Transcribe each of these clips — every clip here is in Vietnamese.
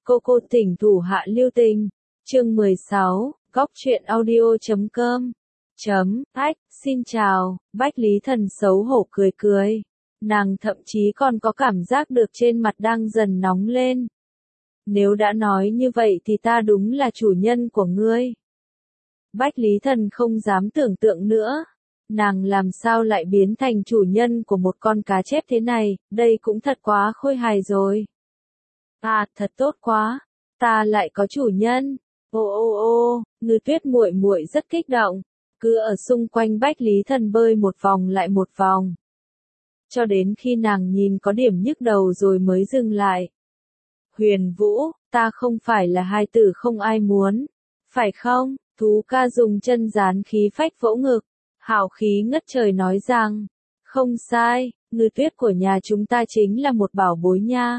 Cô tỉnh thủ hạ lưu tình. Chương 16, góc truyện audio.com. Ách, xin chào, Bách Lý Thần xấu hổ cười cười. Nàng thậm chí còn có cảm giác được trên mặt đang dần nóng lên. Nếu đã nói như vậy thì ta đúng là chủ nhân của ngươi. Bách Lý Thần không dám tưởng tượng nữa. Nàng làm sao lại biến thành chủ nhân của một con cá chép thế này, đây cũng thật quá khôi hài rồi. À, thật tốt quá, ta lại có chủ nhân. Ô, Ngư Tuyết muội muội rất kích động, cứ ở xung quanh Bách Lý Thần bơi một vòng lại một vòng. Cho đến khi nàng nhìn có điểm nhức đầu rồi mới dừng lại. Huyền Vũ, ta không phải là hai tử không ai muốn, phải không? Thú ca dùng chân dán khí phách vỗ ngực, hào khí ngất trời nói rằng, không sai, Ngư Tuyết của nhà chúng ta chính là một bảo bối nha.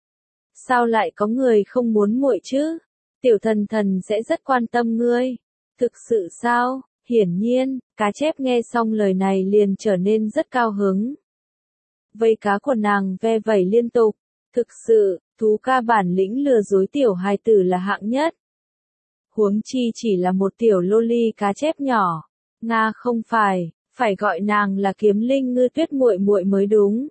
Sao lại có người không muốn muội chứ? Tiểu thần thần sẽ rất quan tâm ngươi. Thực sự sao? Hiển nhiên, cá chép nghe xong lời này liền trở nên rất cao hứng. Vây cá của nàng ve vẩy liên tục. Thực sự, thú ca bản lĩnh lừa dối tiểu hài tử là hạng nhất. Huống chi chỉ là một tiểu loli cá chép nhỏ. Nga không phải gọi nàng là kiếm linh Ngư Tuyết muội muội mới đúng.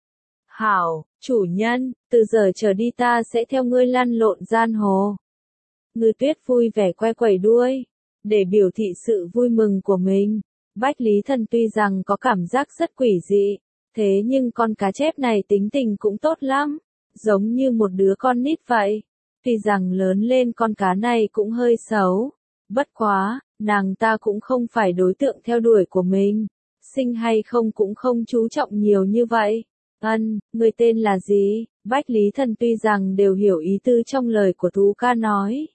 Hảo, chủ nhân, từ giờ trở đi ta sẽ theo ngươi lăn lộn giang hồ. Ngư Tuyết vui vẻ quay quẩy đuôi, để biểu thị sự vui mừng của mình. Bách Lý Thần tuy rằng có cảm giác rất quỷ dị, thế nhưng con cá chép này tính tình cũng tốt lắm, giống như một đứa con nít vậy. Tuy rằng lớn lên con cá này cũng hơi xấu, bất quá, nàng ta cũng không phải đối tượng theo đuổi của mình, sinh hay không cũng không chú trọng nhiều như vậy. Người tên là gì? Bách Lý Thần tuy rằng đều hiểu ý tư trong lời của thú ca nói,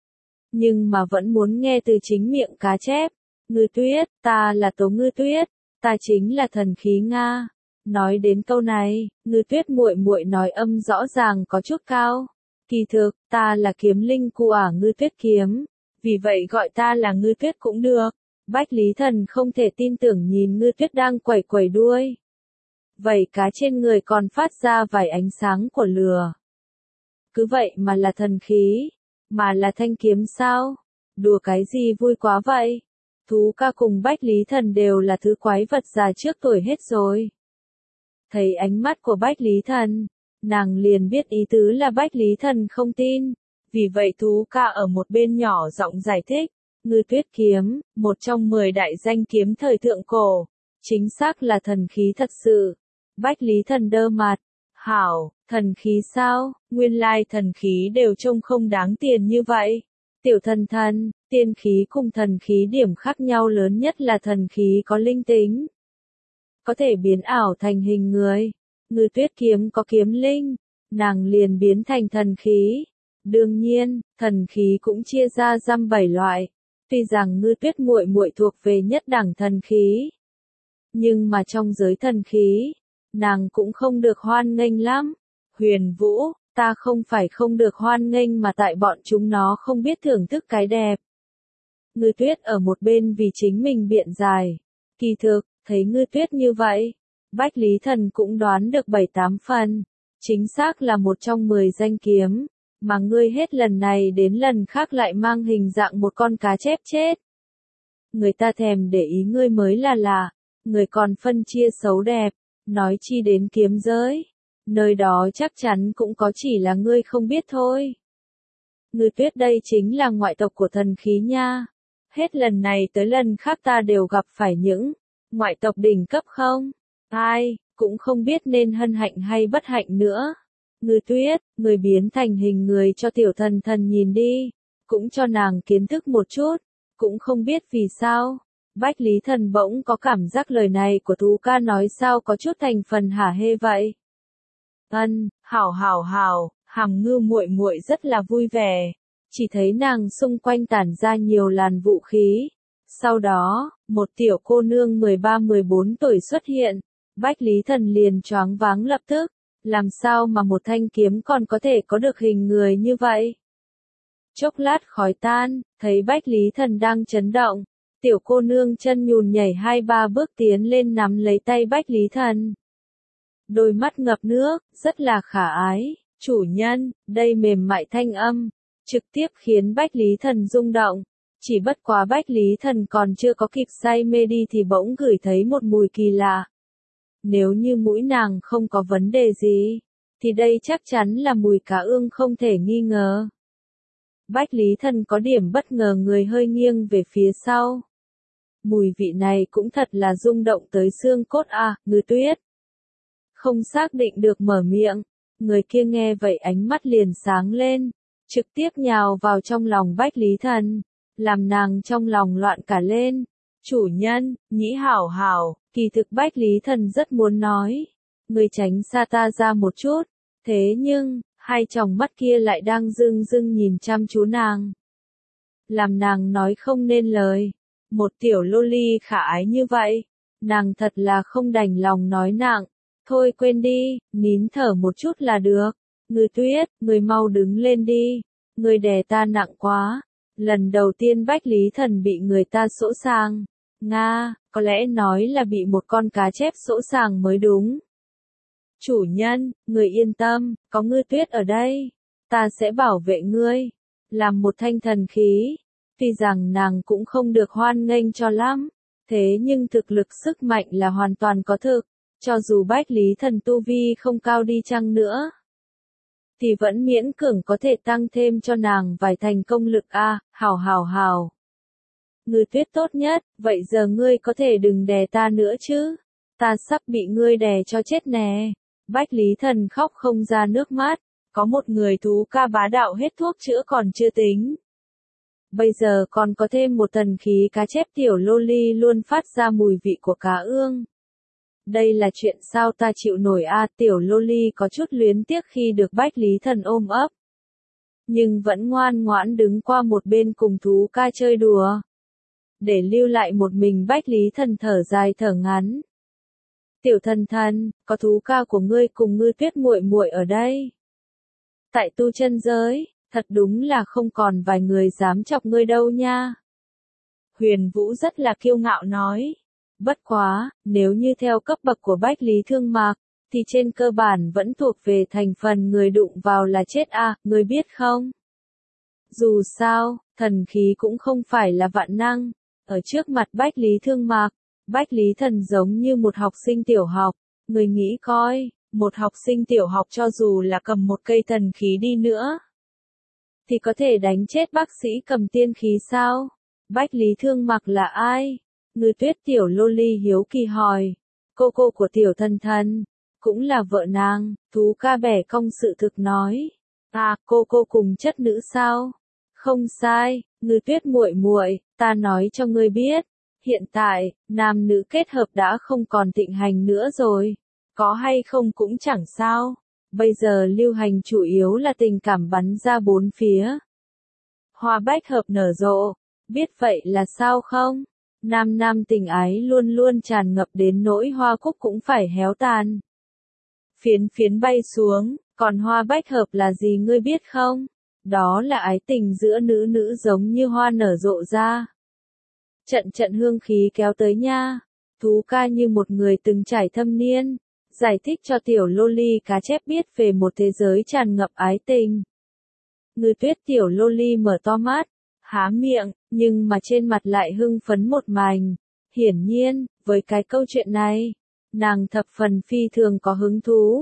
nhưng mà vẫn muốn nghe từ chính miệng cá chép. Ngư Tuyết, ta là Tố Ngư Tuyết, ta chính là thần khí Nga. Nói đến câu này, Ngư Tuyết muội muội nói âm rõ ràng có chút cao. Kỳ thực, ta là kiếm linh của Ngư Tuyết kiếm, vì vậy gọi ta là Ngư Tuyết cũng được. Bách Lý Thần không thể tin tưởng nhìn Ngư Tuyết đang quẩy quẩy đuôi. Vảy cá trên người còn phát ra vài ánh sáng của lửa. Cứ vậy mà là thần khí, mà là thanh kiếm sao? Đùa cái gì vui quá vậy? Thú ca cùng Bách Lý Thần đều là thứ quái vật già trước tuổi hết rồi. Thấy ánh mắt của Bách Lý Thần, nàng liền biết ý tứ là Bách Lý Thần không tin. Vì vậy thú ca ở một bên nhỏ giọng giải thích, Ngư Tuyết kiếm, một trong 10 đại danh kiếm thời thượng cổ, chính xác là thần khí thật sự. Bách Lý Thần đơ mặt, hảo, thần khí sao? Nguyên lai thần khí đều trông không đáng tiền như vậy. Tiểu thần thần, tiên khí cùng thần khí điểm khác nhau lớn nhất là thần khí có linh tính, có thể biến ảo thành hình người. Ngư Tuyết kiếm có kiếm linh, nàng liền biến thành thần khí. Đương nhiên, thần khí cũng chia ra dăm 7 loại. Tuy rằng Ngư Tuyết muội muội thuộc về nhất đẳng thần khí, nhưng mà trong giới thần khí, nàng cũng không được hoan nghênh lắm. Huyền Vũ, ta không phải không được hoan nghênh mà tại bọn chúng nó không biết thưởng thức cái đẹp. Ngư Tuyết ở một bên vì chính mình biện giải. Kỳ thực, thấy Ngư Tuyết như vậy, Bách Lý Thần cũng đoán được 7-8 phần. Chính xác là một trong 10 danh kiếm, mà ngươi hết lần này đến lần khác lại mang hình dạng một con cá chép chết. Người ta thèm để ý ngươi mới là lạ, người còn phân chia xấu đẹp, nói chi đến kiếm giới. Nơi đó chắc chắn cũng có chỉ là ngươi không biết thôi. Ngư Tuyết đây chính là ngoại tộc của thần khí nha. Hết lần này tới lần khác ta đều gặp phải những ngoại tộc đỉnh cấp không? Ai, cũng không biết nên hân hạnh hay bất hạnh nữa. Ngư Tuyết, người biến thành hình người cho tiểu thần thần nhìn đi, cũng cho nàng kiến thức một chút, cũng không biết vì sao. Bách Lý Thần bỗng có cảm giác lời này của thú ca nói sao có chút thành phần hả hê vậy. Hảo, Hàm Ngư muội muội rất là vui vẻ, chỉ thấy nàng xung quanh tản ra nhiều làn vũ khí. Sau đó, một tiểu cô nương 13-14 tuổi xuất hiện, Bách Lý Thần liền choáng váng lập tức, làm sao mà một thanh kiếm còn có thể có được hình người như vậy? Chốc lát khói tan, thấy Bách Lý Thần đang chấn động, tiểu cô nương chân nhùn nhảy 2-3 bước tiến lên nắm lấy tay Bách Lý Thần. Đôi mắt ngập nước, rất là khả ái, Chủ nhân, đây mềm mại thanh âm, trực tiếp khiến Bách Lý Thần rung động. Chỉ bất quá Bách Lý Thần còn chưa có kịp say mê đi thì bỗng ngửi thấy một mùi kỳ lạ. Nếu như mũi nàng không có vấn đề gì, thì đây chắc chắn là mùi cá ương không thể nghi ngờ. Bách Lý Thần có điểm bất ngờ, người hơi nghiêng về phía sau. Mùi vị này cũng thật là rung động tới xương cốt à, Ngư Tuyết. Không xác định được mở miệng, người kia nghe vậy ánh mắt liền sáng lên, trực tiếp nhào vào trong lòng Bách Lý Thần, làm nàng trong lòng loạn cả lên. Chủ nhân, nhĩ hảo hảo, kỳ thực Bách Lý Thần rất muốn nói, người tránh xa ta ra một chút, thế nhưng, hai tròng mắt kia lại đang rưng rưng nhìn chăm chú nàng. Làm nàng nói không nên lời, một tiểu loli khả ái như vậy, nàng thật là không đành lòng nói nặng. Thôi quên đi, nín thở một chút là được. Ngư Tuyết, người mau đứng lên đi, người đè ta nặng quá. Lần đầu tiên Bách Lý Thần bị người ta sỗ sàng. Nga, có lẽ nói là bị một con cá chép sỗ sàng mới đúng. Chủ nhân, người yên tâm, có Ngư Tuyết ở đây, ta sẽ bảo vệ ngươi. Làm một thanh thần khí, tuy rằng nàng cũng không được hoan nghênh cho lắm, thế nhưng thực lực sức mạnh là hoàn toàn có thực. Cho dù Bách Lý Thần tu vi không cao đi chăng nữa, thì vẫn miễn cưỡng có thể tăng thêm cho nàng vài thành công lực a. Hào. Ngư Tuyết tốt nhất, vậy giờ ngươi có thể đừng đè ta nữa chứ? Ta sắp bị ngươi đè cho chết nè. Bách Lý Thần khóc không ra nước mắt, có một người thú ca bá đạo hết thuốc chữa còn chưa tính. Bây giờ còn có thêm một thần khí cá chép tiểu loli luôn phát ra mùi vị của cá ương. Đây là chuyện sao ta chịu nổi a. Tiểu loli có chút luyến tiếc khi được Bách Lý Thần ôm ấp, nhưng vẫn ngoan ngoãn đứng qua một bên cùng thú ca chơi đùa. Để lưu lại một mình Bách Lý Thần thở dài thở ngắn. Tiểu thần thần, có thú ca của ngươi cùng Ngư Tuyết muội muội ở đây. Tại tu chân giới, thật đúng là không còn vài người dám chọc ngươi đâu nha. Huyền Vũ rất là kiêu ngạo nói. Bất quá, nếu như theo cấp bậc của Bách Lý Thương Mạc, thì trên cơ bản vẫn thuộc về thành phần người đụng vào là chết a, người biết không? Dù sao, thần khí cũng không phải là vạn năng. Ở trước mặt Bách Lý Thương Mạc, Bách Lý Thần giống như một học sinh tiểu học. Người nghĩ coi, một học sinh tiểu học cho dù là cầm một cây thần khí đi nữa, thì có thể đánh chết bác sĩ cầm tiên khí sao? Bách Lý Thương Mạc là ai? Ngư Tuyết tiểu loli hiếu kỳ hỏi. Cô của tiểu thần thần, cũng là vợ nàng. Thú ca bẻ cong sự thực nói. À, cô cùng chất nữ sao? Không sai, Ngư Tuyết muội muội, ta nói cho ngươi biết, hiện tại, nam nữ kết hợp đã không còn thịnh hành nữa rồi. Có hay không cũng chẳng sao. Bây giờ lưu hành chủ yếu là tình cảm bắn ra bốn phía. Hoa bách hợp nở rộ, biết vậy là sao không? Nam tình ái luôn luôn tràn ngập đến nỗi hoa cúc cũng phải héo tàn. Phiến bay xuống, còn hoa bách hợp là gì ngươi biết không? Đó là ái tình giữa nữ giống như hoa nở rộ ra. Trận hương khí kéo tới nha. Thú ca như một người từng trải thâm niên, giải thích cho tiểu loli cá chép biết về một thế giới tràn ngập ái tình. Ngư Tuyết tiểu loli mở to mắt, há miệng, nhưng mà trên mặt lại hưng phấn một mảnh. Hiển nhiên, với cái câu chuyện này, nàng thập phần phi thường có hứng thú.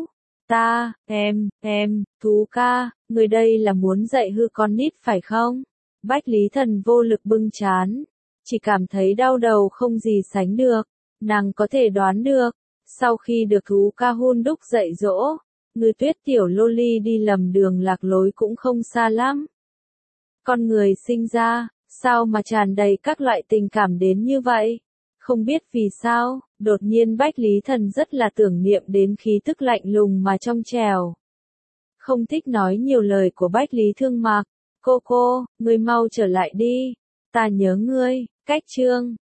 Thú ca, người đây là muốn dạy hư con nít phải không? Bách Lý Thần vô lực bưng trán, chỉ cảm thấy đau đầu không gì sánh được. Nàng có thể đoán được, sau khi được thú ca hun đúc dạy dỗ, Ngư Tuyết tiểu loli đi lầm đường lạc lối cũng không xa lắm. Con người sinh ra, sao mà tràn đầy các loại tình cảm đến như vậy? Không biết vì sao, đột nhiên Bách Lý Thần rất là tưởng niệm đến khí tức lạnh lùng mà trong trẻo. Không thích nói nhiều lời của Bách Lý Thương Mạc. Cô, ngươi mau trở lại đi. Ta nhớ ngươi, cách chương.